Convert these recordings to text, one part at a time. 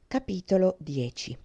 Capitolo 10.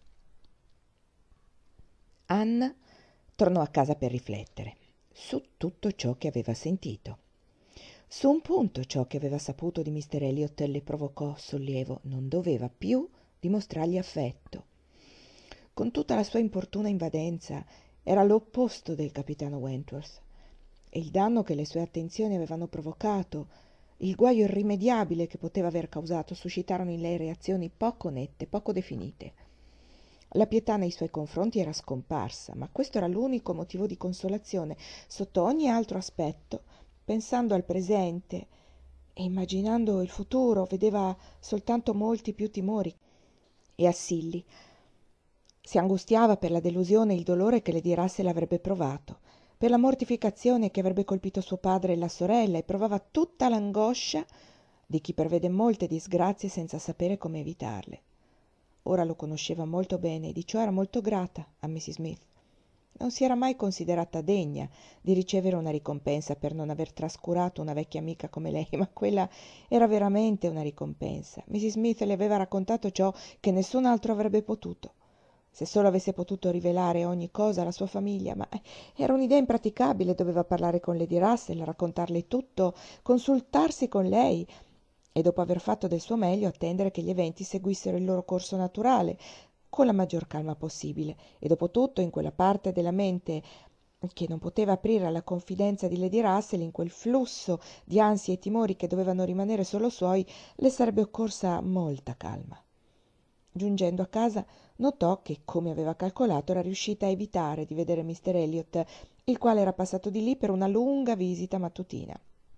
Anna tornò a casa per riflettere su tutto ciò che aveva sentito. Su un punto ciò che aveva saputo di Mr. Elliot le provocò sollievo. Non doveva più dimostrargli affetto. Con tutta la sua importuna invadenza era l'opposto del capitano Wentworth, e il danno che le sue attenzioni avevano provocato, il guaio irrimediabile che poteva aver causato, suscitarono in lei reazioni poco nette, poco definite. La pietà nei suoi confronti era scomparsa, ma questo era l'unico motivo di consolazione sotto ogni altro aspetto. Pensando al presente e immaginando il futuro, vedeva soltanto molti più timori. E a Silly si angustiava per la delusione e il dolore che Lady Russell avrebbe provato, per la mortificazione che avrebbe colpito suo padre e la sorella, e provava tutta l'angoscia di chi prevede molte disgrazie senza sapere come evitarle. Ora lo conosceva molto bene e di ciò era molto grata a Mrs. Smith. Non si era mai considerata degna di ricevere una ricompensa per non aver trascurato una vecchia amica come lei, ma quella era veramente una ricompensa. Mrs. Smith le aveva raccontato ciò che nessun altro avrebbe potuto. Se solo avesse potuto rivelare ogni cosa alla sua famiglia, ma era un'idea impraticabile. Doveva parlare con Lady Russell, raccontarle tutto, consultarsi con lei e, dopo aver fatto del suo meglio, attendere che gli eventi seguissero il loro corso naturale con la maggior calma possibile. E dopo tutto, in quella parte della mente che non poteva aprire alla confidenza di Lady Russell, in quel flusso di ansie e timori che dovevano rimanere solo suoi, le sarebbe occorsa molta calma. Giungendo a casa notò che, come aveva calcolato, era riuscita a evitare di vedere Mr. Elliot, il quale era passato di lì per una lunga visita mattutina.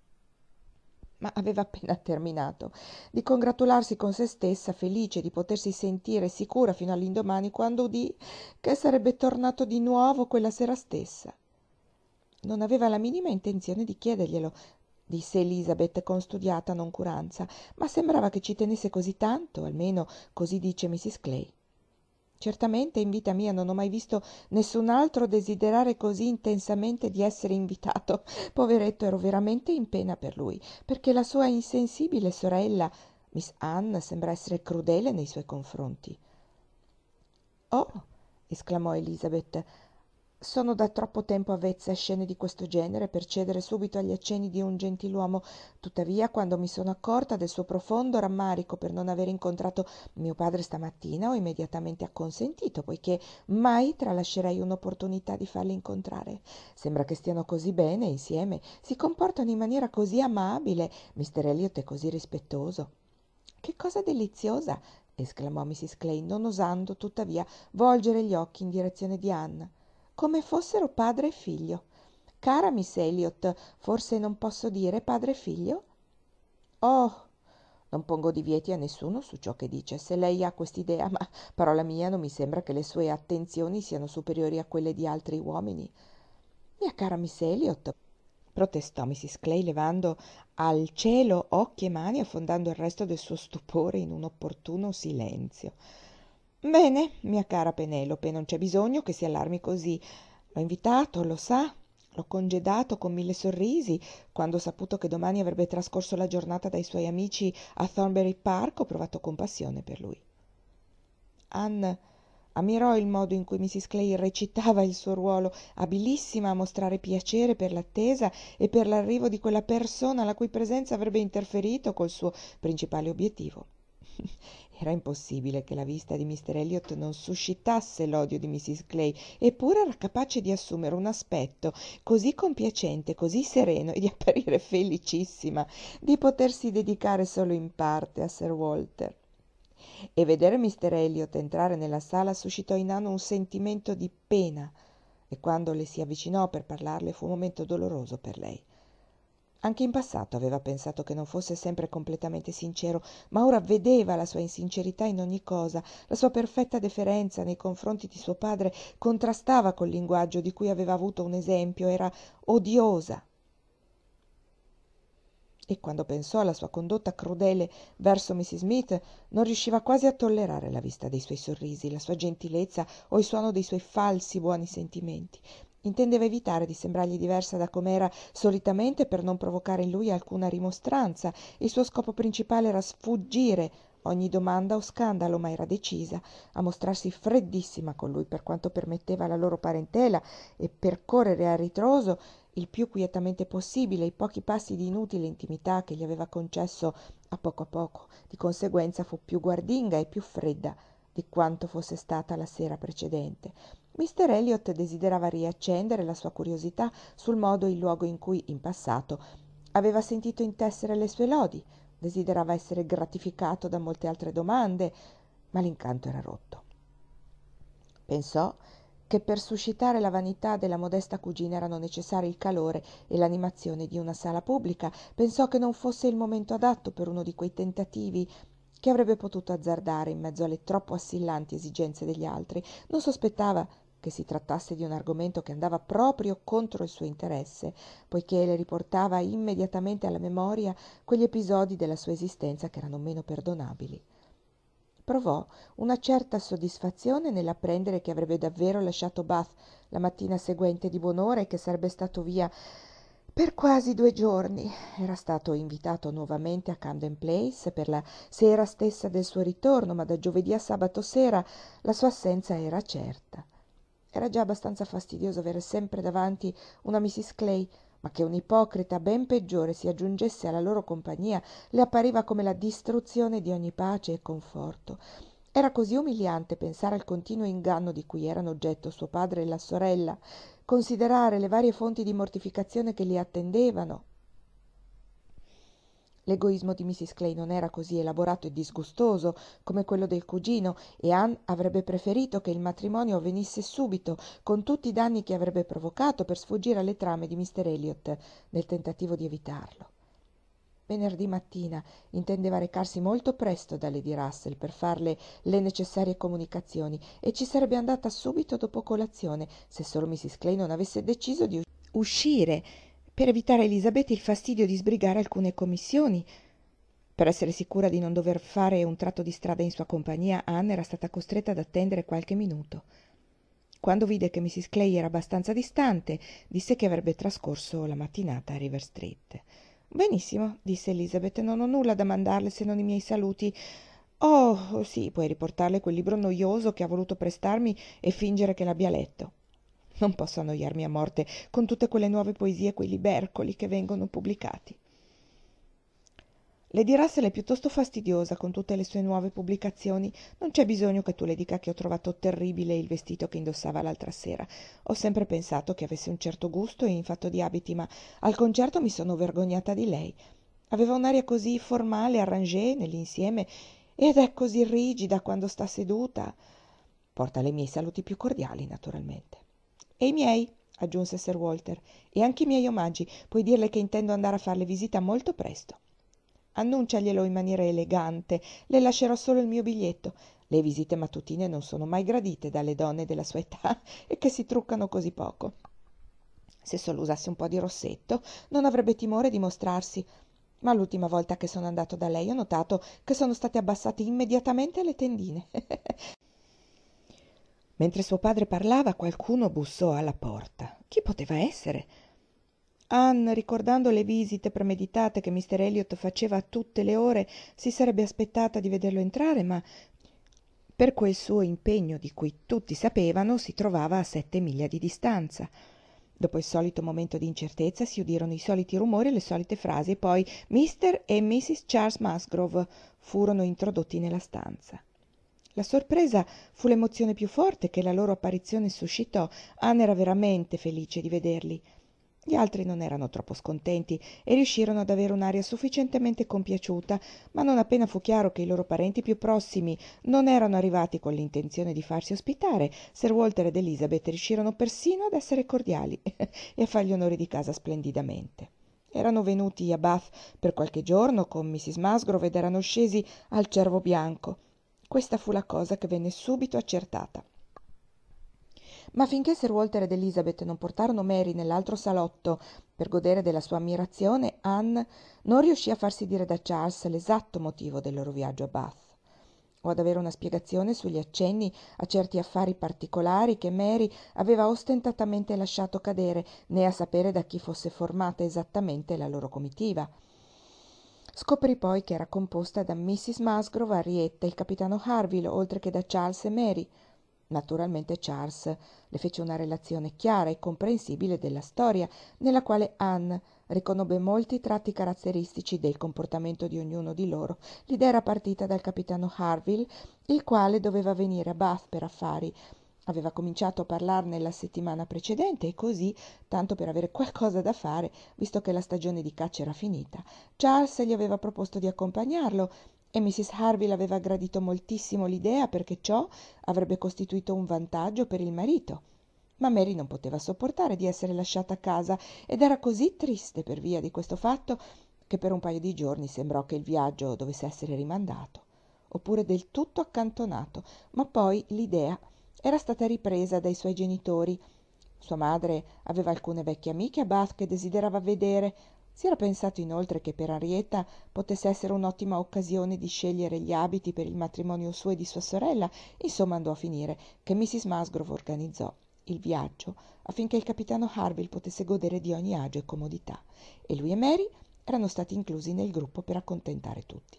Ma aveva appena terminato di congratularsi con se stessa, felice di potersi sentire sicura fino all'indomani, quando udì che sarebbe tornato di nuovo quella sera stessa. Non aveva la minima intenzione di chiederglielo, disse Elizabeth con studiata noncuranza, ma sembrava che ci tenesse così tanto, almeno così dice Mrs. Clay. Certamente in vita mia non ho mai visto nessun altro desiderare così intensamente di essere invitato. Poveretto, ero veramente in pena per lui, perché la sua insensibile sorella, Miss Anne, sembra essere crudele nei suoi confronti. Oh, esclamò Elizabeth, sono da troppo tempo avvezza a scene di questo genere per cedere subito agli accenni di un gentiluomo. Tuttavia, quando mi sono accorta del suo profondo rammarico per non aver incontrato mio padre stamattina, ho immediatamente acconsentito, poiché mai tralascerei un'opportunità di farli incontrare. Sembra che stiano così bene insieme, si comportano in maniera così amabile. Mr. Elliot è così rispettoso. Che cosa deliziosa! Esclamò Mrs. Clay, non osando tuttavia volgere gli occhi in direzione di Anna. Come fossero padre e figlio. Cara Miss Elliot, forse non posso dire padre e figlio? Oh, non pongo divieti a nessuno su ciò che dice, se lei ha quest'idea, ma parola mia, non mi sembra che le sue attenzioni siano superiori a quelle di altri uomini. Mia cara Miss Elliot, protestò Mrs. Clay, levando al cielo occhi e mani, affondando il resto del suo stupore in un opportuno silenzio. Bene, mia cara Penelope, non c'è bisogno che si allarmi così. L'ho invitato, lo sa, l'ho congedato con 1000 sorrisi. Quando ho saputo che domani avrebbe trascorso la giornata dai suoi amici a Thornbury Park, ho provato compassione per lui. Anne ammirò il modo in cui Mrs. Clay recitava il suo ruolo, abilissima a mostrare piacere per l'attesa e per l'arrivo di quella persona la cui presenza avrebbe interferito col suo principale obiettivo. Era impossibile che la vista di Mr. Elliot non suscitasse l'odio di Mrs. Clay, eppure era capace di assumere un aspetto così compiacente, così sereno, e di apparire felicissima di potersi dedicare solo in parte a Sir Walter. E vedere Mr. Elliot entrare nella sala suscitò in Anna un sentimento di pena, e quando le si avvicinò per parlarle fu un momento doloroso per lei. Anche in passato aveva pensato che non fosse sempre completamente sincero, ma ora vedeva la sua insincerità in ogni cosa. La sua perfetta deferenza nei confronti di suo padre contrastava col linguaggio di cui aveva avuto un esempio, era odiosa. E quando pensò alla sua condotta crudele verso Mrs. Smith, non riusciva quasi a tollerare la vista dei suoi sorrisi, la sua gentilezza o il suono dei suoi falsi buoni sentimenti. Intendeva evitare di sembrargli diversa da com'era solitamente per non provocare in lui alcuna rimostranza. Il suo scopo principale era sfuggire ogni domanda o scandalo, ma era decisa a mostrarsi freddissima con lui per quanto permetteva la loro parentela e percorrere a ritroso il più quietamente possibile i pochi passi di inutile intimità che gli aveva concesso a poco. Di conseguenza fu più guardinga e più fredda di quanto fosse stata la sera precedente. Mr. Elliot desiderava riaccendere la sua curiosità sul modo e il luogo in cui, in passato, aveva sentito intessere le sue lodi, desiderava essere gratificato da molte altre domande, ma l'incanto era rotto. Pensò che per suscitare la vanità della modesta cugina erano necessari il calore e l'animazione di una sala pubblica, pensò che non fosse il momento adatto per uno di quei tentativi che avrebbe potuto azzardare in mezzo alle troppo assillanti esigenze degli altri. Non sospettava che si trattasse di un argomento che andava proprio contro il suo interesse, poiché le riportava immediatamente alla memoria quegli episodi della sua esistenza che erano meno perdonabili. Provò una certa soddisfazione nell'apprendere che avrebbe davvero lasciato Bath la mattina seguente di buon'ora e che sarebbe stato via per quasi 2 giorni. Era stato invitato nuovamente a Camden Place per la sera stessa del suo ritorno, ma da giovedì a sabato sera la sua assenza era certa. Era già abbastanza fastidioso avere sempre davanti una Mrs. Clay, ma che un ipocrita ben peggiore si aggiungesse alla loro compagnia le appariva come la distruzione di ogni pace e conforto. Era così umiliante pensare al continuo inganno di cui erano oggetto suo padre e la sorella, considerare le varie fonti di mortificazione che li attendevano. L'egoismo di Mrs. Clay non era così elaborato e disgustoso come quello del cugino, e Anne avrebbe preferito che il matrimonio avvenisse subito, con tutti i danni che avrebbe provocato, per sfuggire alle trame di Mr. Elliot nel tentativo di evitarlo. Venerdì mattina intendeva recarsi molto presto da Lady Russell per farle le necessarie comunicazioni, e ci sarebbe andata subito dopo colazione, se solo Mrs. Clay non avesse deciso di uscire per evitare a Elisabeth il fastidio di sbrigare alcune commissioni. Per essere sicura di non dover fare un tratto di strada in sua compagnia, Anne era stata costretta ad attendere qualche minuto. Quando vide che Mrs. Clay era abbastanza distante, disse che avrebbe trascorso la mattinata a River Street. «Benissimo», disse Elizabeth, «non ho nulla da mandarle se non i miei saluti. Oh, sì, puoi riportarle quel libro noioso che ha voluto prestarmi e fingere che l'abbia letto. Non posso annoiarmi a morte con tutte quelle nuove poesie e quei libercoli che vengono pubblicati». Lady Russell è piuttosto fastidiosa con tutte le sue nuove pubblicazioni. Non c'è bisogno che tu le dica che ho trovato terribile il vestito che indossava l'altra sera. Ho sempre pensato che avesse un certo gusto in fatto di abiti, ma al concerto mi sono vergognata di lei. Aveva un'aria così formale, arrangée nell'insieme, ed è così rigida quando sta seduta. Portale i miei saluti più cordiali, naturalmente. «E i miei», aggiunse Sir Walter, «e anche i miei omaggi. Puoi dirle che intendo andare a farle visita molto presto. Annunciaglielo in maniera elegante, le lascerò solo il mio biglietto. Le visite mattutine non sono mai gradite dalle donne della sua età e che si truccano così poco. Se solo usasse un po' di rossetto non avrebbe timore di mostrarsi, ma l'ultima volta che sono andato da lei ho notato che sono state abbassate immediatamente le tendine». Mentre suo padre parlava, qualcuno bussò alla porta. Chi poteva essere? Anne, ricordando le visite premeditate che Mr. Elliot faceva a tutte le ore, si sarebbe aspettata di vederlo entrare, ma per quel suo impegno di cui tutti sapevano si trovava a 7 miglia di distanza. Dopo il solito momento di incertezza si udirono i soliti rumori e le solite frasi, e poi Mr. e Mrs. Charles Musgrove furono introdotti nella stanza. La sorpresa fu l'emozione più forte che la loro apparizione suscitò. Anne era veramente felice di vederli. Gli altri non erano troppo scontenti e riuscirono ad avere un'aria sufficientemente compiaciuta, ma non appena fu chiaro che i loro parenti più prossimi non erano arrivati con l'intenzione di farsi ospitare, Sir Walter ed Elizabeth riuscirono persino ad essere cordiali e a far gli onori di casa splendidamente. Erano venuti a Bath per qualche giorno con Mrs. Musgrove ed erano scesi al Cervo Bianco. Questa fu la cosa che venne subito accertata. Ma finché Sir Walter ed Elizabeth non portarono Mary nell'altro salotto per godere della sua ammirazione, Anne non riuscì a farsi dire da Charles l'esatto motivo del loro viaggio a Bath, o ad avere una spiegazione sugli accenni a certi affari particolari che Mary aveva ostentatamente lasciato cadere, né a sapere da chi fosse formata esattamente la loro comitiva. Scoprì poi che era composta da Mrs. Musgrove, Henrietta e il capitano Harville, oltre che da Charles e Mary. Naturalmente Charles le fece una relazione chiara e comprensibile della storia, nella quale Anne riconobbe molti tratti caratteristici del comportamento di ognuno di loro. L'idea era partita dal capitano Harville, il quale doveva venire a Bath per affari. Aveva cominciato a parlarne la settimana precedente e così, tanto per avere qualcosa da fare, visto che la stagione di caccia era finita, Charles gli aveva proposto di accompagnarlo e Mrs. Harville aveva gradito moltissimo l'idea perché ciò avrebbe costituito un vantaggio per il marito. Ma Mary non poteva sopportare di essere lasciata a casa ed era così triste per via di questo fatto che per un paio di giorni sembrò che il viaggio dovesse essere rimandato, oppure del tutto accantonato, ma poi l'idea era stata ripresa dai suoi genitori. Sua madre aveva alcune vecchie amiche a Bath che desiderava vedere. Si era pensato inoltre che per Henrietta potesse essere un'ottima occasione di scegliere gli abiti per il matrimonio suo e di sua sorella. Insomma, andò a finire che Mrs. Musgrove organizzò il viaggio affinché il capitano Harville potesse godere di ogni agio e comodità, e lui e Mary erano stati inclusi nel gruppo per accontentare tutti.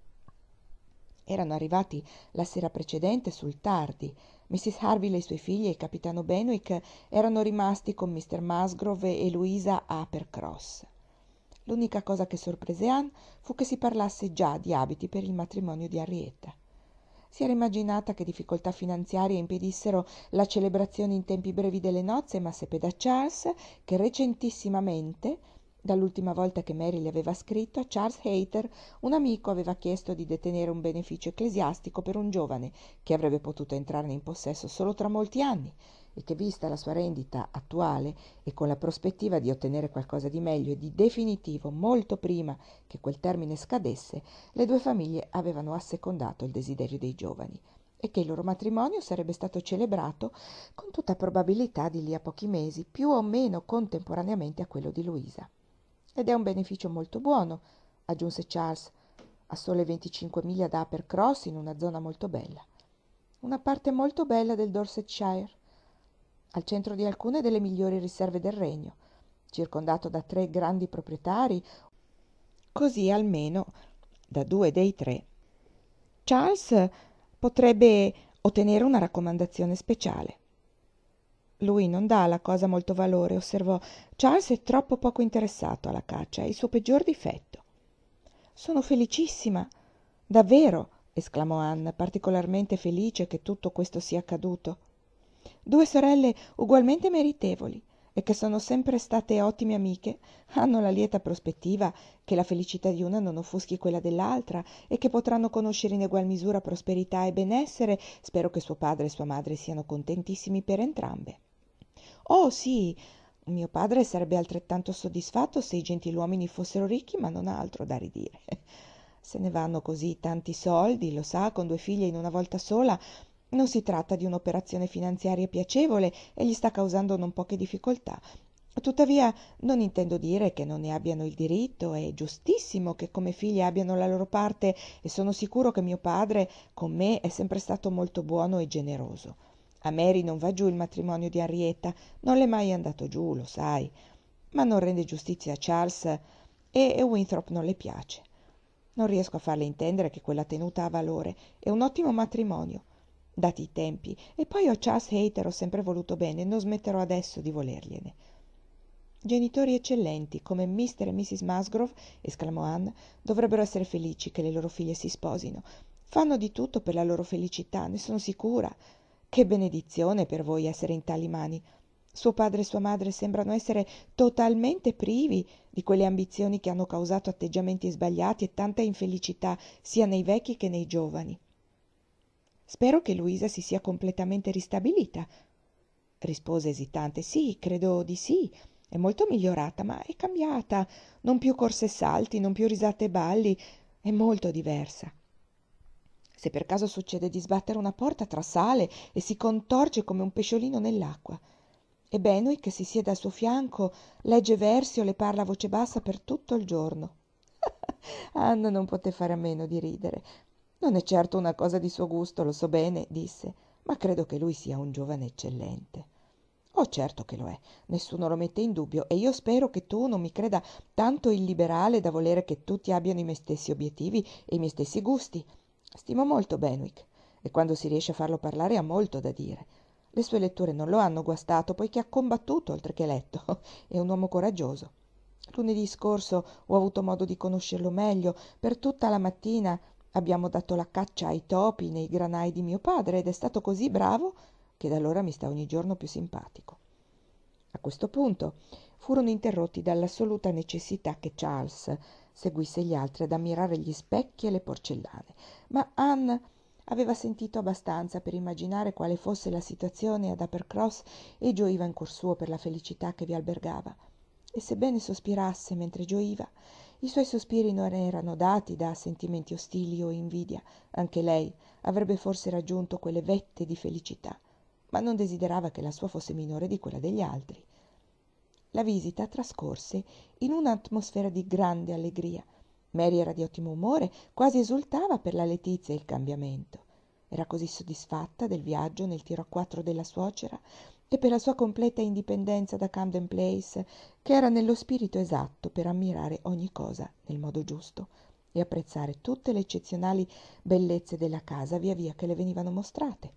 Erano arrivati la sera precedente sul tardi. Mrs. Harville e i suoi figli e il capitano Benwick erano rimasti con Mr. Musgrove e Louisa a Uppercross. L'unica cosa che sorprese Anne fu che si parlasse già di abiti per il matrimonio di Henrietta. Si era immaginata che difficoltà finanziarie impedissero la celebrazione in tempi brevi delle nozze, ma seppe da Charles che recentissimamente, dall'ultima volta che Mary le aveva scritto, a Charles Hayter un amico aveva chiesto di detenere un beneficio ecclesiastico per un giovane che avrebbe potuto entrarne in possesso solo tra molti anni e che, vista la sua rendita attuale e con la prospettiva di ottenere qualcosa di meglio e di definitivo molto prima che quel termine scadesse, le due famiglie avevano assecondato il desiderio dei giovani e che il loro matrimonio sarebbe stato celebrato con tutta probabilità di lì a pochi mesi, più o meno contemporaneamente a quello di Louisa. Ed è un beneficio molto buono, aggiunse Charles, a sole 25 miglia da Uppercross, in una zona molto bella. Una parte molto bella del Dorsetshire, al centro di alcune delle migliori riserve del regno, circondato da 3 grandi proprietari, così almeno da 2 dei 3. Charles potrebbe ottenere una raccomandazione speciale. Lui non dà alla cosa molto valore, osservò. Charles è troppo poco interessato alla caccia, è il suo peggior difetto. Sono felicissima, davvero, esclamò Anne, particolarmente felice che tutto questo sia accaduto. 2 sorelle ugualmente meritevoli e che sono sempre state ottime amiche, hanno la lieta prospettiva che la felicità di una non offuschi quella dell'altra e che potranno conoscere in egual misura prosperità e benessere. Spero che suo padre e sua madre siano contentissimi per entrambe. Oh sì, mio padre sarebbe altrettanto soddisfatto se i gentiluomini fossero ricchi, ma non ha altro da ridire. Se ne vanno così tanti soldi, lo sa, con 2 figlie in una volta sola. Non si tratta di un'operazione finanziaria piacevole e gli sta causando non poche difficoltà. Tuttavia non intendo dire che non ne abbiano il diritto, è giustissimo che come figli abbiano la loro parte e sono sicuro che mio padre con me è sempre stato molto buono e generoso. A Mary non va giù il matrimonio di Henrietta, non le è mai andato giù, lo sai, ma non rende giustizia a Charles e Winthrop non le piace. Non riesco a farle intendere che quella tenuta ha valore, è un ottimo matrimonio, dati i tempi, e poi a Charles Hayter ho sempre voluto bene e non smetterò adesso di volergliene. Genitori eccellenti come Mr. e Mrs. Musgrove, esclamò Anne, dovrebbero essere felici che le loro figlie si sposino. Fanno di tutto per la loro felicità, ne sono sicura. Che benedizione per voi essere in tali mani. Suo padre e sua madre sembrano essere totalmente privi di quelle ambizioni che hanno causato atteggiamenti sbagliati e tanta infelicità sia nei vecchi che nei giovani. Spero che Luisa si sia completamente ristabilita, rispose esitante. Sì, credo di sì. È molto migliorata, ma è cambiata. Non più corse e salti, non più risate e balli. È molto diversa. Se per caso succede di sbattere una porta, trasale e si contorce come un pesciolino nell'acqua. E Benwick si siede al suo fianco, legge versi o le parla a voce bassa per tutto il giorno. Anna non poté fare a meno di ridere. Non è certo una cosa di suo gusto, lo so bene, disse, ma credo che lui sia un giovane eccellente. Oh, certo che lo è, nessuno lo mette in dubbio, e io spero che tu non mi creda tanto illiberale da volere che tutti abbiano i miei stessi obiettivi e i miei stessi gusti. Stimo molto Benwick, e quando si riesce a farlo parlare ha molto da dire. Le sue letture non lo hanno guastato, poiché ha combattuto oltre che letto. È un uomo coraggioso. Lunedì scorso ho avuto modo di conoscerlo meglio. Per tutta la mattina abbiamo dato la caccia ai topi nei granai di mio padre, ed è stato così bravo che da allora mi sta ogni giorno più simpatico. A questo punto furono interrotti dall'assoluta necessità che Charles seguisse gli altri ad ammirare gli specchi e le porcellane, ma Anne aveva sentito abbastanza per immaginare quale fosse la situazione ad Uppercross e gioiva in cuor suo per la felicità che vi albergava. E sebbene sospirasse mentre gioiva, i suoi sospiri non erano dati da sentimenti ostili o invidia. Anche lei avrebbe forse raggiunto quelle vette di felicità, ma non desiderava che la sua fosse minore di quella degli altri. La visita trascorse in un'atmosfera di grande allegria. Mary era di ottimo umore, quasi esultava per la letizia e il cambiamento. Era così soddisfatta del viaggio nel tiro a quattro della suocera e per la sua completa indipendenza da Camden Place, che era nello spirito esatto per ammirare ogni cosa nel modo giusto e apprezzare tutte le eccezionali bellezze della casa via via che le venivano mostrate.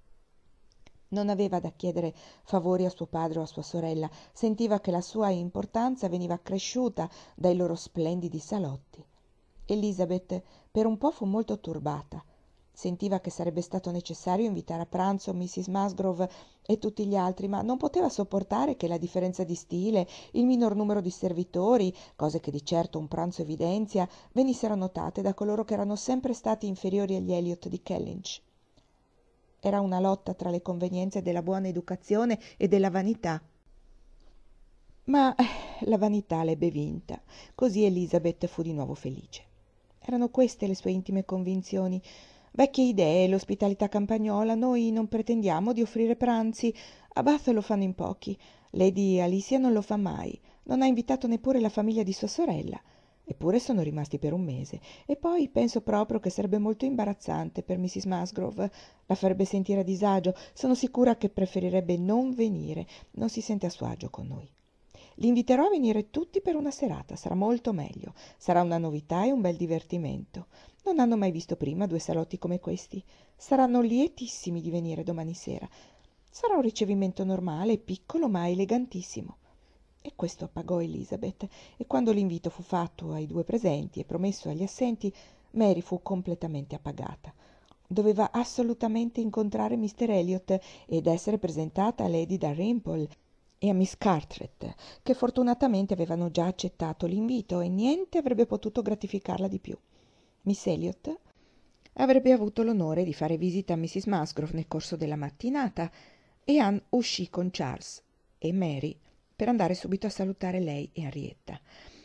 Non aveva da chiedere favori a suo padre o a sua sorella, sentiva che la sua importanza veniva accresciuta dai loro splendidi salotti. Elizabeth per un po' fu molto turbata. Sentiva che sarebbe stato necessario invitare a pranzo Mrs. Musgrove e tutti gli altri, ma non poteva sopportare che la differenza di stile, il minor numero di servitori, cose che di certo un pranzo evidenzia, venissero notate da coloro che erano sempre stati inferiori agli Elliot di Kellynch. Era una lotta tra le convenienze della buona educazione e della vanità. Ma la vanità l'ebbe vinta, così Elizabeth fu di nuovo felice. Erano queste le sue intime convinzioni. Vecchie idee, l'ospitalità campagnola, noi non pretendiamo di offrire pranzi, a Bath lo fanno in pochi, Lady Alicia non lo fa mai, non ha invitato neppure la famiglia di sua sorella. Eppure sono rimasti per un mese. E poi penso proprio che sarebbe molto imbarazzante per Mrs. Musgrove. La farebbe sentire a disagio. Sono sicura che preferirebbe non venire. Non si sente a suo agio con noi. Li inviterò a venire tutti per una serata. Sarà molto meglio. Sarà una novità e un bel divertimento. Non hanno mai visto prima due salotti come questi. Saranno lietissimi di venire domani sera. Sarà un ricevimento normale, piccolo ma elegantissimo. E questo appagò Elizabeth, e quando l'invito fu fatto ai due presenti e promesso agli assenti, Mary fu completamente appagata. Doveva assolutamente incontrare Mr. Elliot ed essere presentata a Lady Dalrymple e a Miss Carteret, che fortunatamente avevano già accettato l'invito, e niente avrebbe potuto gratificarla di più. Miss Elliot avrebbe avuto l'onore di fare visita a Mrs. Musgrove nel corso della mattinata, e Anne uscì con Charles e Mary per andare subito a salutare lei e Henrietta.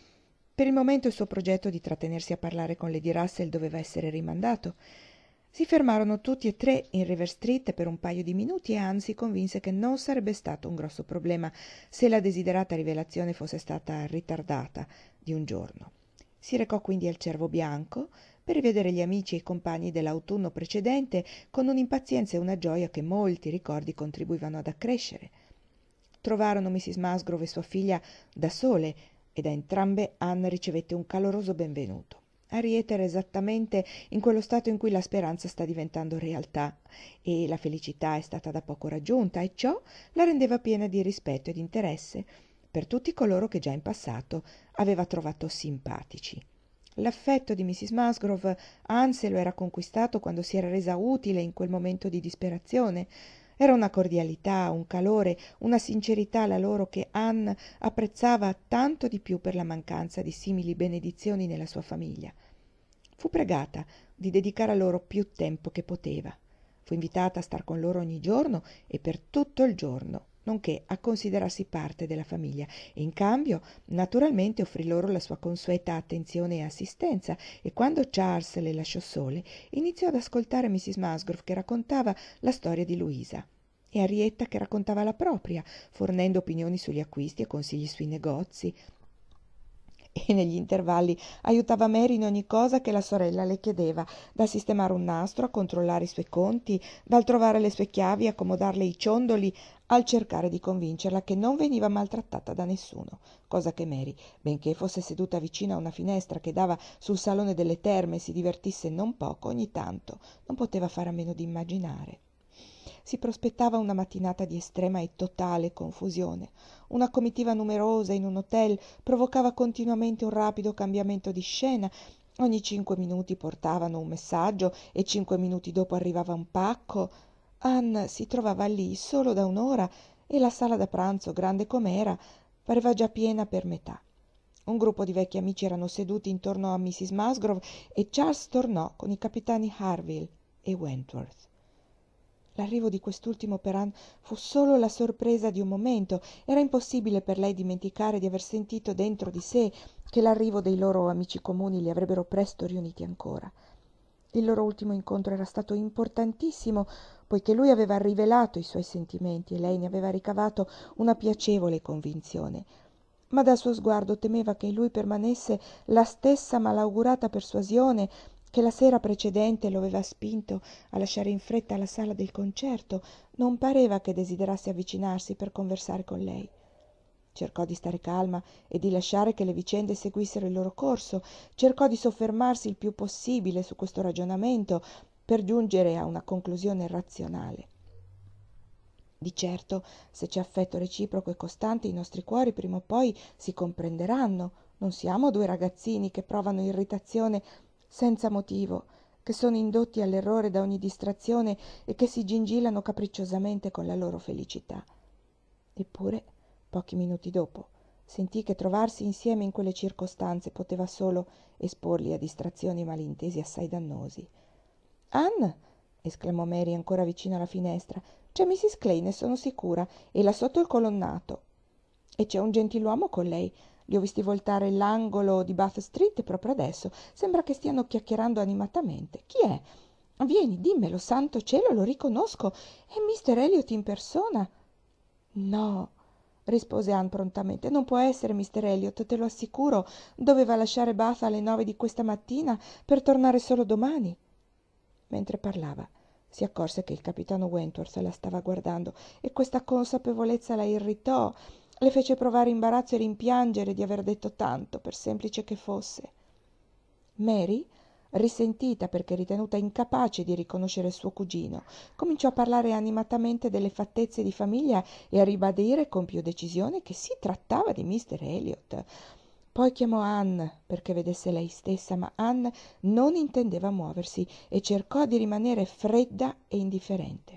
Per il momento il suo progetto di trattenersi a parlare con Lady Russell doveva essere rimandato. Si fermarono tutti e tre in River Street per un paio di minuti, e Anne si convinse che non sarebbe stato un grosso problema se la desiderata rivelazione fosse stata ritardata di un giorno. Si recò quindi al Cervo Bianco per rivedere gli amici e i compagni dell'autunno precedente, con un'impazienza e una gioia che molti ricordi contribuivano ad accrescere. Trovarono Mrs. Musgrove e sua figlia da sole, e da entrambe Anne ricevette un caloroso benvenuto. Henrietta era esattamente in quello stato in cui la speranza sta diventando realtà, e la felicità è stata da poco raggiunta, e ciò la rendeva piena di rispetto e di interesse per tutti coloro che già in passato aveva trovato simpatici. L'affetto di Mrs. Musgrove Anne se lo era conquistato quando si era resa utile in quel momento di disperazione. Era una cordialità, un calore, una sincerità la loro che Anne apprezzava tanto di più per la mancanza di simili benedizioni nella sua famiglia. Fu pregata di dedicare a loro più tempo che poteva. Fu invitata a star con loro ogni giorno e per tutto il giorno, nonché a considerarsi parte della famiglia, e in cambio naturalmente offrì loro la sua consueta attenzione e assistenza, e quando Charles le lasciò sole iniziò ad ascoltare Mrs. Musgrove, che raccontava la storia di Louisa, e Henrietta che raccontava la propria, fornendo opinioni sugli acquisti e consigli sui negozi, e negli intervalli aiutava Mary in ogni cosa che la sorella le chiedeva, dal sistemare un nastro a controllare i suoi conti, dal trovare le sue chiavi, accomodarle i ciondoli, al cercare di convincerla che non veniva maltrattata da nessuno, cosa che Mary, benché fosse seduta vicino a una finestra che dava sul salone delle terme e si divertisse non poco ogni tanto, non poteva fare a meno di immaginare. Si prospettava una mattinata di estrema e totale confusione. Una comitiva numerosa in un hotel provocava continuamente un rapido cambiamento di scena. Ogni 5 minuti portavano un messaggio e 5 minuti dopo arrivava un pacco. Anne si trovava lì solo da un'ora e la sala da pranzo, grande com'era, pareva già piena per metà. Un gruppo di vecchi amici erano seduti intorno a Mrs. Musgrove e Charles tornò con i capitani Harville e Wentworth. L'arrivo di quest'ultimo per Anne fu solo la sorpresa di un momento. Era impossibile per lei dimenticare di aver sentito dentro di sé che l'arrivo dei loro amici comuni li avrebbero presto riuniti ancora. Il loro ultimo incontro era stato importantissimo, poiché lui aveva rivelato i suoi sentimenti e lei ne aveva ricavato una piacevole convinzione. Ma dal suo sguardo temeva che in lui permanesse la stessa malaugurata persuasione che la sera precedente lo aveva spinto a lasciare in fretta la sala del concerto. Non pareva che desiderasse avvicinarsi per conversare con lei. Cercò di stare calma e di lasciare che le vicende seguissero il loro corso. Cercò di soffermarsi il più possibile su questo ragionamento per giungere a una conclusione razionale. Di certo, se c'è affetto reciproco e costante, i nostri cuori prima o poi si comprenderanno. Non siamo due ragazzini che provano irritazione senza motivo, che sono indotti all'errore da ogni distrazione e che si gingillano capricciosamente con la loro felicità. Eppure, pochi minuti dopo, sentì che trovarsi insieme in quelle circostanze poteva solo esporli a distrazioni e malintesi assai dannosi. «Anne!» esclamò Mary ancora vicino alla finestra. «C'è Mrs. Clay, ne sono sicura, e là sotto il colonnato. E c'è un gentiluomo con lei. Li ho visti voltare l'angolo di Bath Street proprio adesso. Sembra che stiano chiacchierando animatamente. Chi è? Vieni, dimmelo, santo cielo, lo riconosco. È Mr. Elliot in persona». «No», rispose Anne prontamente, «non può essere Mr. Elliot, te lo assicuro. Doveva lasciare Bath alle 9 di questa mattina per tornare solo domani». Mentre parlava, si accorse che il capitano Wentworth la stava guardando e questa consapevolezza la irritò, le fece provare imbarazzo e rimpiangere di aver detto tanto, per semplice che fosse. Mary, risentita perché ritenuta incapace di riconoscere il suo cugino, cominciò a parlare animatamente delle fattezze di famiglia e a ribadire con più decisione che si trattava di Mr. Elliot. Poi chiamò Anne perché vedesse lei stessa, ma Anne non intendeva muoversi e cercò di rimanere fredda e indifferente.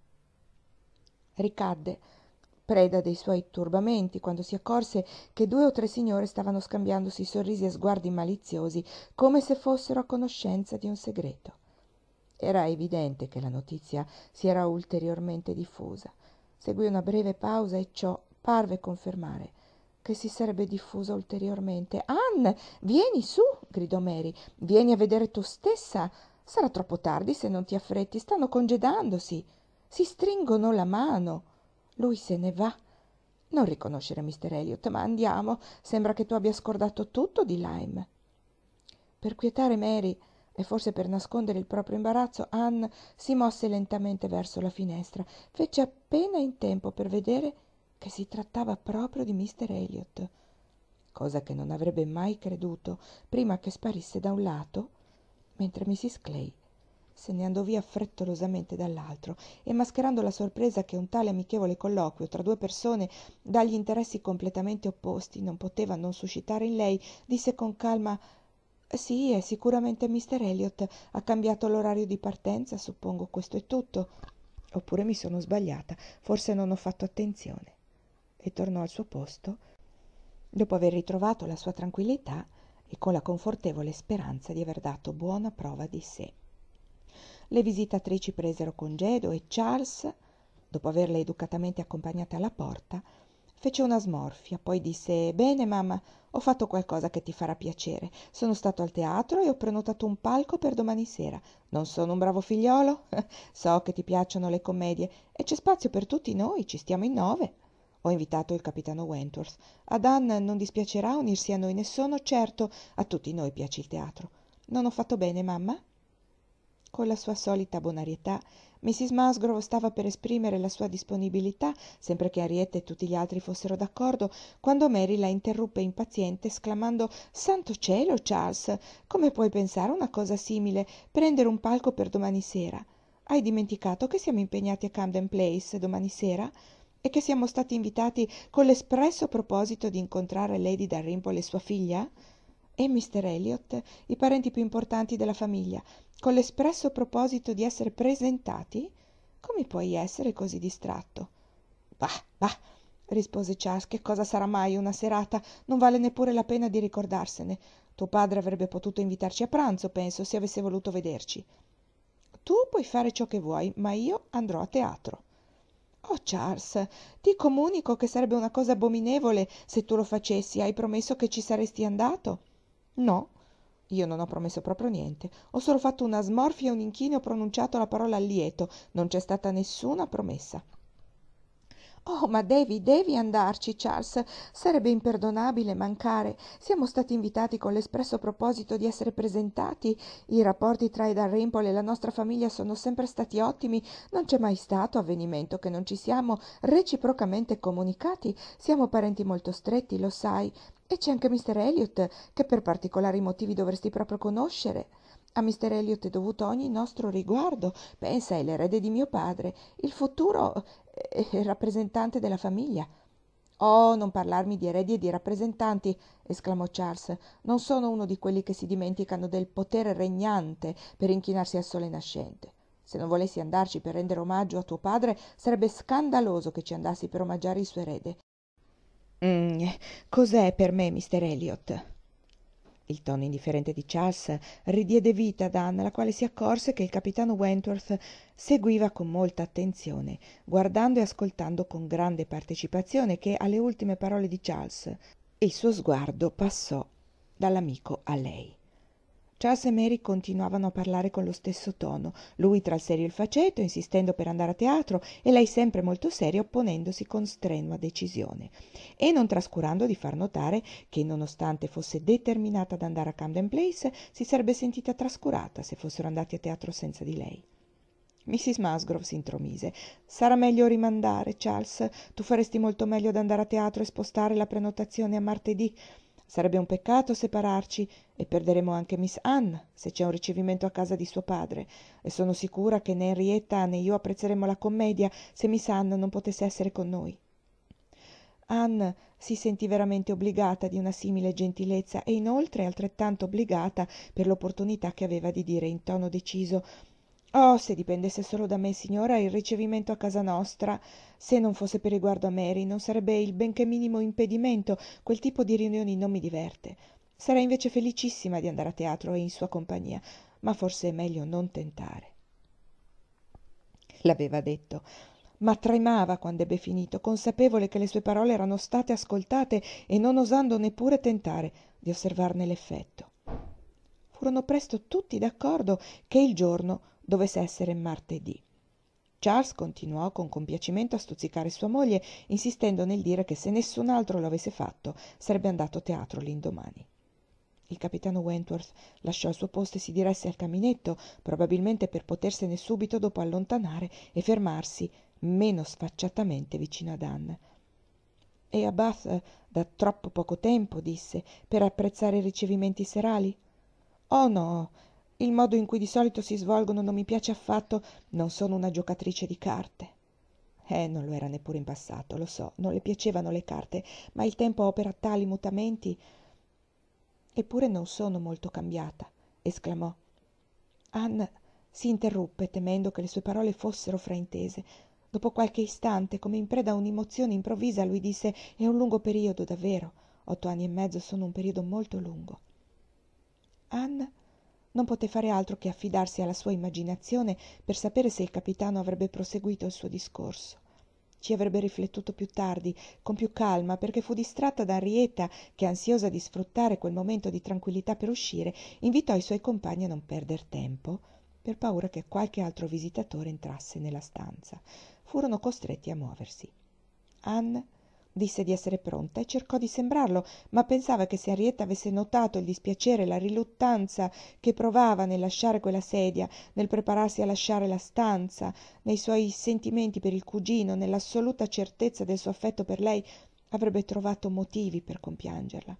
Ricadde, preda dei suoi turbamenti, quando si accorse che 2 o 3 signore stavano scambiandosi sorrisi e sguardi maliziosi, come se fossero a conoscenza di un segreto. Era evidente che la notizia si era ulteriormente diffusa. Seguì una breve pausa e ciò parve confermare che si sarebbe diffusa ulteriormente. «Anne, vieni su!» gridò Mary. «Vieni a vedere tu stessa. Sarà troppo tardi se non ti affretti. Stanno congedandosi. Si stringono la mano. Lui se ne va. Non riconoscere Mr. Elliot, ma andiamo. Sembra che tu abbia scordato tutto di Lyme». Per quietare Mary e forse per nascondere il proprio imbarazzo, Anne si mosse lentamente verso la finestra. Fece appena in tempo per vedere che si trattava proprio di Mr. Elliot, cosa che non avrebbe mai creduto prima che sparisse da un lato, mentre Mrs. Clay se ne andò via frettolosamente dall'altro e, mascherando la sorpresa che un tale amichevole colloquio tra 2 persone dagli interessi completamente opposti non poteva non suscitare in lei, disse con calma: «Sì, è sicuramente Mr. Elliot. Ha cambiato l'orario di partenza, suppongo. Questo è tutto. Oppure mi sono sbagliata, forse non ho fatto attenzione». E tornò al suo posto dopo aver ritrovato la sua tranquillità e con la confortevole speranza di aver dato buona prova di sé. Le visitatrici presero congedo e Charles, dopo averle educatamente accompagnate alla porta, fece una smorfia, poi disse: «Bene, mamma, ho fatto qualcosa che ti farà piacere. Sono stato al teatro e ho prenotato un palco per domani sera. Non sono un bravo figliolo? So che ti piacciono le commedie e c'è spazio per tutti noi, ci stiamo in 9. Ho invitato il capitano Wentworth. Ad Anne non dispiacerà unirsi a noi, ne sono certo. A tutti noi piace il teatro. Non ho fatto bene, mamma?» Con la sua solita bonarietà, Mrs. Musgrove stava per esprimere la sua disponibilità, sempre che Henrietta e tutti gli altri fossero d'accordo, quando Mary la interruppe impaziente, esclamando: «Santo cielo, Charles! Come puoi pensare a una cosa simile? Prendere un palco per domani sera? Hai dimenticato che siamo impegnati a Camden Place domani sera? E che siamo stati invitati con l'espresso proposito di incontrare Lady Dalrymple e sua figlia? E Mr. Elliot, i parenti più importanti della famiglia, con l'espresso proposito di essere presentati? Come puoi essere così distratto?» «Bah, bah!» rispose Charles, «che cosa sarà mai una serata? Non vale neppure la pena di ricordarsene. Tuo padre avrebbe potuto invitarci a pranzo, penso, se avesse voluto vederci. Tu puoi fare ciò che vuoi, ma io andrò a teatro». «Oh, Charles, ti comunico che sarebbe una cosa abominevole se tu lo facessi. Hai promesso che ci saresti andato?» «No, io non ho promesso proprio niente. Ho solo fatto una smorfia e un inchino e ho pronunciato la parola lieto. Non c'è stata nessuna promessa». «Oh, ma devi andarci, Charles. Sarebbe imperdonabile mancare. Siamo stati invitati con l'espresso proposito di essere presentati. I rapporti tra i Dalrymple e la nostra famiglia sono sempre stati ottimi. Non c'è mai stato avvenimento che non ci siamo reciprocamente comunicati. Siamo parenti molto stretti, lo sai. E c'è anche Mr. Elliot, che per particolari motivi dovresti proprio conoscere. A Mr. Elliot è dovuto ogni nostro riguardo. Pensa, è l'erede di mio padre, il futuro rappresentante della famiglia». «Oh, non parlarmi di eredi e di rappresentanti», esclamò Charles. «Non sono uno di quelli che si dimenticano del potere regnante per inchinarsi al sole nascente. Se non volessi andarci per rendere omaggio a tuo padre, sarebbe scandaloso che ci andassi per omaggiare il suo erede». Mm, «Cos'è per me, Mr. Elliot?» Il tono indifferente di Charles ridiede vita ad Anne, la quale si accorse che il capitano Wentworth seguiva con molta attenzione, guardando e ascoltando con grande partecipazione, che alle ultime parole di Charles il suo sguardo passò dall'amico a lei. Charles e Mary continuavano a parlare con lo stesso tono, lui tra il serio e il faceto, insistendo per andare a teatro, e lei sempre molto seria, opponendosi con strenua decisione, e non trascurando di far notare che, nonostante fosse determinata ad andare a Camden Place, si sarebbe sentita trascurata se fossero andati a teatro senza di lei. Mrs. Musgrove s'intromise. «Sarà meglio rimandare, Charles. Tu faresti molto meglio ad andare a teatro e spostare la prenotazione a martedì. Sarebbe un peccato separarci e perderemo anche Miss Anne se c'è un ricevimento a casa di suo padre, e sono sicura che né Henrietta né io apprezzeremo la commedia se Miss Anne non potesse essere con noi». Anne si sentì veramente obbligata di una simile gentilezza e inoltre altrettanto obbligata per l'opportunità che aveva di dire in tono deciso: «Oh, se dipendesse solo da me, signora, il ricevimento a casa nostra, se non fosse per riguardo a Mary, non sarebbe il benché minimo impedimento. Quel tipo di riunioni non mi diverte. Sarei invece felicissima di andare a teatro e in sua compagnia, ma forse è meglio non tentare». L'aveva detto, ma tremava quando ebbe finito, consapevole che le sue parole erano state ascoltate e non osando neppure tentare di osservarne l'effetto. Furono presto tutti d'accordo che il giorno dovesse essere martedì. Charles continuò con compiacimento a stuzzicare sua moglie, insistendo nel dire che se nessun altro lo avesse fatto sarebbe andato a teatro l'indomani. Il capitano Wentworth lasciò il suo posto e si diresse al caminetto, probabilmente per potersene subito dopo allontanare e fermarsi meno sfacciatamente vicino ad Anne. «È a Bath da troppo poco tempo», disse, «per apprezzare i ricevimenti serali?» «Oh no, il modo in cui di solito si svolgono non mi piace affatto. Non sono una giocatrice di carte». Non lo era neppure in passato, lo so, non le piacevano le carte, ma il tempo opera tali mutamenti. «Eppure non sono molto cambiata», esclamò. Anne si interruppe, temendo che le sue parole fossero fraintese. Dopo qualche istante, come in preda a un'emozione improvvisa, lui disse: «È un lungo periodo, davvero. 8 anni e mezzo sono un periodo molto lungo». Anne non poté fare altro che affidarsi alla sua immaginazione per sapere se il capitano avrebbe proseguito il suo discorso. Ci avrebbe riflettuto più tardi, con più calma, perché fu distratta da Henrietta, che, ansiosa di sfruttare quel momento di tranquillità per uscire, invitò i suoi compagni a non perder tempo, per paura che qualche altro visitatore entrasse nella stanza. Furono costretti a muoversi. Anne Disse di essere pronta e cercò di sembrarlo, ma pensava che se Henrietta avesse notato il dispiacere e la riluttanza che provava nel lasciare quella sedia, nel prepararsi a lasciare la stanza, nei suoi sentimenti per il cugino, nell'assoluta certezza del suo affetto per lei, avrebbe trovato motivi per compiangerla.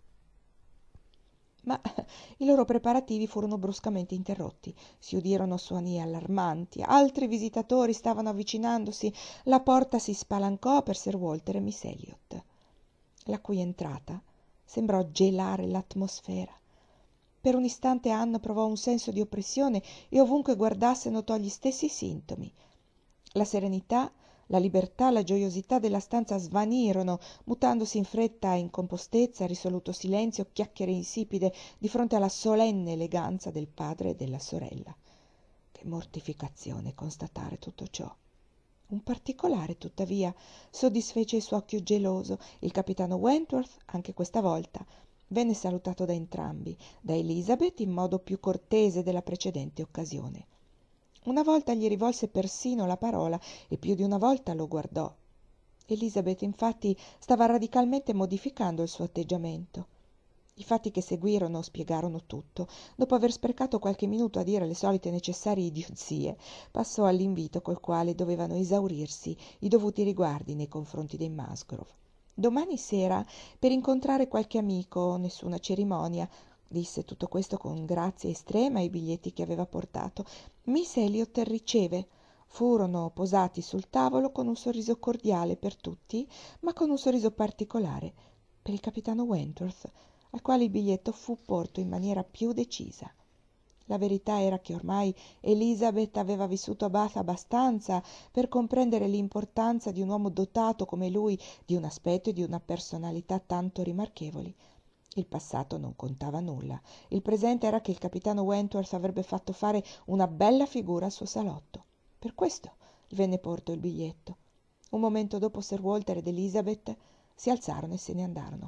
Ma i loro preparativi furono bruscamente interrotti. Si udirono suoni allarmanti, altri visitatori stavano avvicinandosi, la porta si spalancò per Sir Walter e Miss Elliot, la cui entrata sembrò gelare l'atmosfera. Per un istante Anne provò un senso di oppressione e ovunque guardasse notò gli stessi sintomi. La serenità, la libertà, la gioiosità della stanza svanirono, mutandosi in fretta in compostezza, risoluto silenzio, chiacchiere insipide di fronte alla solenne eleganza del padre e della sorella. Che mortificazione constatare tutto ciò. Un particolare, tuttavia, soddisfece il suo occhio geloso. Il capitano Wentworth, anche questa volta, venne salutato da entrambi, da Elizabeth in modo più cortese della precedente occasione. Una volta gli rivolse persino la parola e più di una volta lo guardò. Elizabeth, infatti, stava radicalmente modificando il suo atteggiamento. I fatti che seguirono spiegarono tutto. Dopo aver sprecato qualche minuto a dire le solite necessarie idiozie, passò all'invito col quale dovevano esaurirsi i dovuti riguardi nei confronti dei Musgrove. Domani sera, per incontrare qualche amico, nessuna cerimonia. Disse tutto questo con grazia estrema ai biglietti che aveva portato. Miss Elliot riceve. Furono posati sul tavolo con un sorriso cordiale per tutti, ma con un sorriso particolare per il capitano Wentworth, al quale il biglietto fu porto in maniera più decisa. La verità era che ormai Elizabeth aveva vissuto a Bath abbastanza per comprendere l'importanza di un uomo dotato come lui di un aspetto e di una personalità tanto rimarchevoli. Il passato non contava nulla. Il presente era che il capitano Wentworth avrebbe fatto fare una bella figura al suo salotto. Per questo gli venne porto il biglietto. Un momento dopo Sir Walter ed Elizabeth si alzarono e se ne andarono.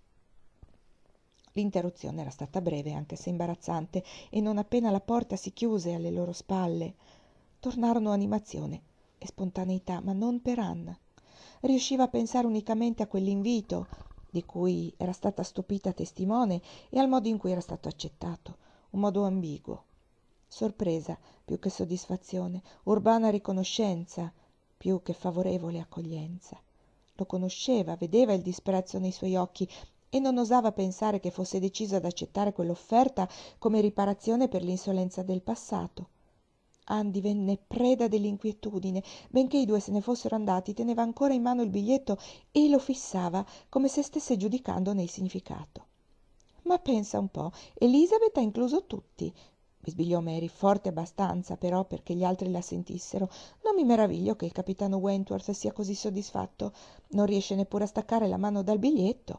L'interruzione era stata breve, anche se imbarazzante, e non appena la porta si chiuse alle loro spalle, tornarono animazione e spontaneità, ma non per Anna. Riusciva a pensare unicamente a quell'invito, di cui era stata stupita testimone, e al modo in cui era stato accettato, un modo ambiguo. Sorpresa più che soddisfazione, urbana riconoscenza più che favorevole accoglienza. Lo conosceva, vedeva il disprezzo nei suoi occhi e non osava pensare che fosse deciso ad accettare quell'offerta come riparazione per l'insolenza del passato. Anne divenne preda dell'inquietudine. Benché i due se ne fossero andati, teneva ancora in mano il biglietto e lo fissava come se stesse giudicandone il significato. Ma pensa un po', Elizabeth ha incluso tutti, bisbigliò Mary, forte abbastanza però perché gli altri la sentissero. Non mi meraviglio che il capitano Wentworth sia così soddisfatto. Non riesce neppure a staccare la mano dal biglietto.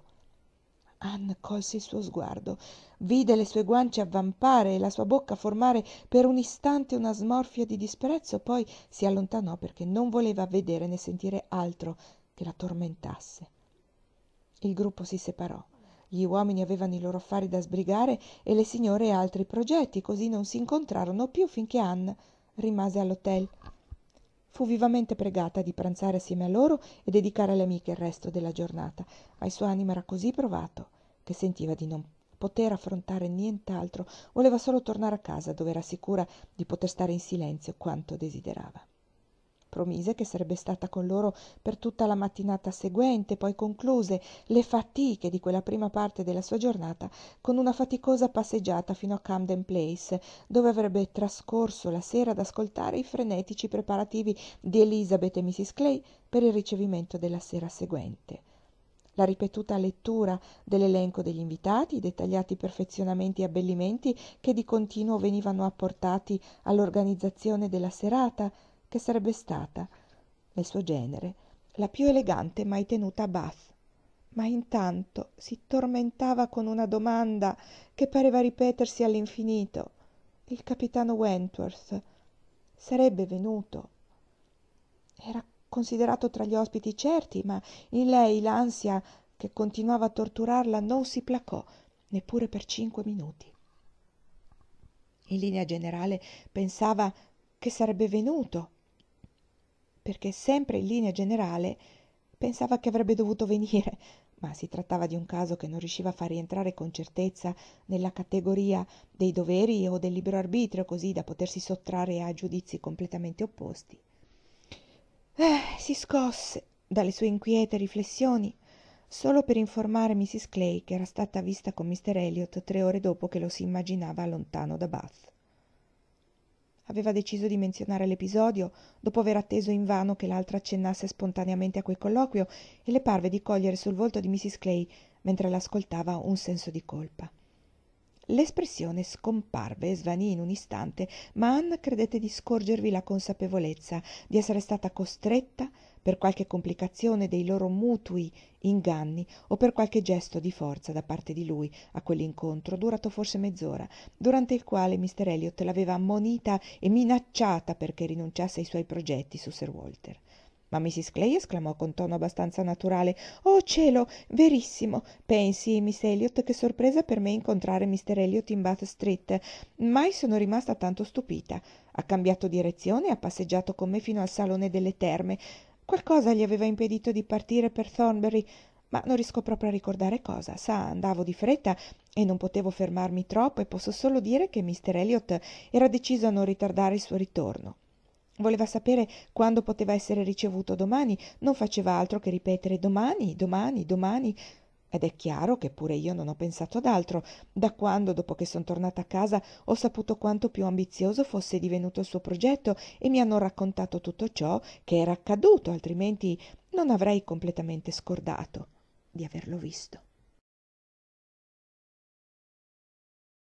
Anne colse il suo sguardo, vide le sue guance avvampare e la sua bocca formare per un istante una smorfia di disprezzo, poi si allontanò perché non voleva vedere né sentire altro che la tormentasse. Il gruppo si separò. Gli uomini avevano i loro affari da sbrigare e le signore altri progetti, così non si incontrarono più finché Anne rimase all'hotel. Fu vivamente pregata di pranzare assieme a loro e dedicare alle amiche il resto della giornata, ma il suo animo era così provato che sentiva di non poter affrontare nient'altro. Voleva solo tornare a casa, dove era sicura di poter stare in silenzio quanto desiderava. Promise che sarebbe stata con loro per tutta la mattinata seguente, poi concluse le fatiche di quella prima parte della sua giornata con una faticosa passeggiata fino a Camden Place, dove avrebbe trascorso la sera ad ascoltare i frenetici preparativi di Elizabeth e Mrs. Clay per il ricevimento della sera seguente. La ripetuta lettura dell'elenco degli invitati, i dettagliati perfezionamenti e abbellimenti che di continuo venivano apportati all'organizzazione della serata, che sarebbe stata, nel suo genere, la più elegante mai tenuta a Bath. Ma intanto si tormentava con una domanda che pareva ripetersi all'infinito. Il capitano Wentworth sarebbe venuto? Era considerato tra gli ospiti certi, ma in lei l'ansia che continuava a torturarla non si placò neppure per 5 minuti. In linea generale pensava che sarebbe venuto, perché sempre in linea generale Pensava che avrebbe dovuto venire, ma si trattava di un caso che non riusciva a far rientrare con certezza nella categoria dei doveri o del libero arbitrio, così da potersi sottrarre a giudizi completamente opposti. Si scosse dalle sue inquiete riflessioni solo per informare Mrs. Clay che era stata vista con Mr. Elliot 3 ore dopo che lo si immaginava lontano da Bath. Aveva deciso di menzionare l'episodio dopo aver atteso invano che l'altra accennasse spontaneamente a quel colloquio e le parve di cogliere sul volto di Mrs. Clay, mentre l'ascoltava, un senso di colpa. L'espressione scomparve e svanì in un istante, ma Anne credette di scorgervi la consapevolezza di essere stata costretta, per qualche complicazione dei loro mutui inganni o per qualche gesto di forza da parte di lui, a quell'incontro, durato forse mezz'ora, durante il quale Mr. Elliot l'aveva ammonita e minacciata perché rinunciasse ai suoi progetti su Sir Walter. Ma Mrs. Clay esclamò con tono abbastanza naturale: «Oh cielo, verissimo! Pensi, Miss Elliot, che sorpresa per me incontrare Mr. Elliot in Bath Street. Mai sono rimasta tanto stupita. Ha cambiato direzione e ha passeggiato con me fino al salone delle terme. Qualcosa gli aveva impedito di partire per Thornbury, ma non riesco proprio a ricordare cosa. Sa, andavo di fretta e non potevo fermarmi troppo, e posso solo dire che Mr. Elliot era deciso a non ritardare il suo ritorno. Voleva sapere quando poteva essere ricevuto domani, non faceva altro che ripetere domani, domani, domani. Ed è chiaro che pure io non ho pensato ad altro, da quando, dopo che son tornata a casa, ho saputo quanto più ambizioso fosse divenuto il suo progetto e mi hanno raccontato tutto ciò che era accaduto, altrimenti non avrei completamente scordato di averlo visto».